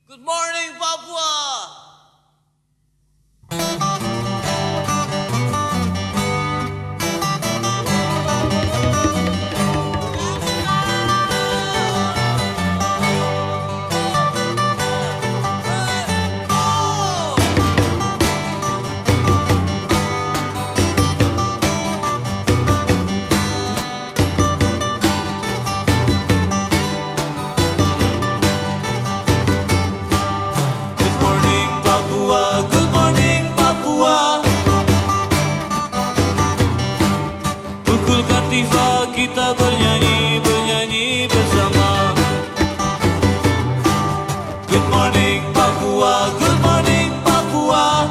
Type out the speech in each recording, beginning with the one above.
Good morning, Papua! Good morning, Papua. Pukulkan tifa, kita bernyanyi bersama. Good morning, Papua. Good morning, Papua.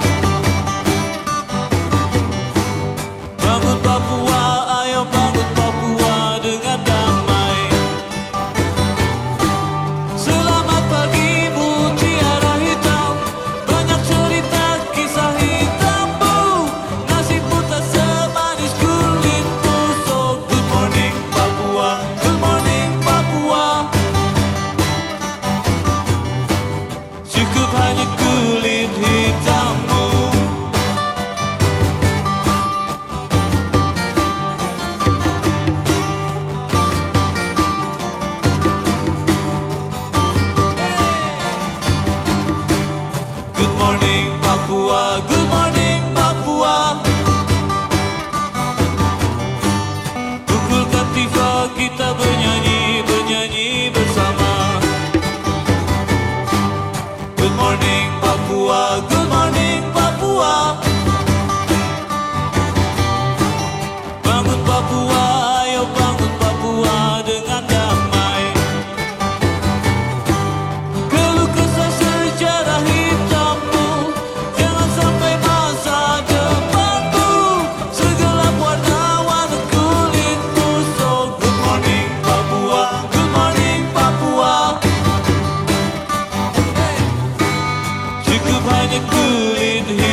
Bangun Papua, ayo bangun Papua dengan damai. Selamat pagi mutiara hitam, banyak cerita kisah hitammu, nasibmu tak semanis kulitmu. So good morning Papua, good morning Papua. Cukup hanya kulit hitammu. Good morning Papua, good morning Papua. Pukulkan tifa, kita bernyanyi bersama. Good morning Papua, good morning Papua. Bangun Papua, ayo bangun Papua dengan damai. Keluh kesah sejarah hitammu, jangan sampai masa depanmu segelap warna-warna kulitmu. So good morning Papua, good morning Papua. Cukup hanya kulit hitam.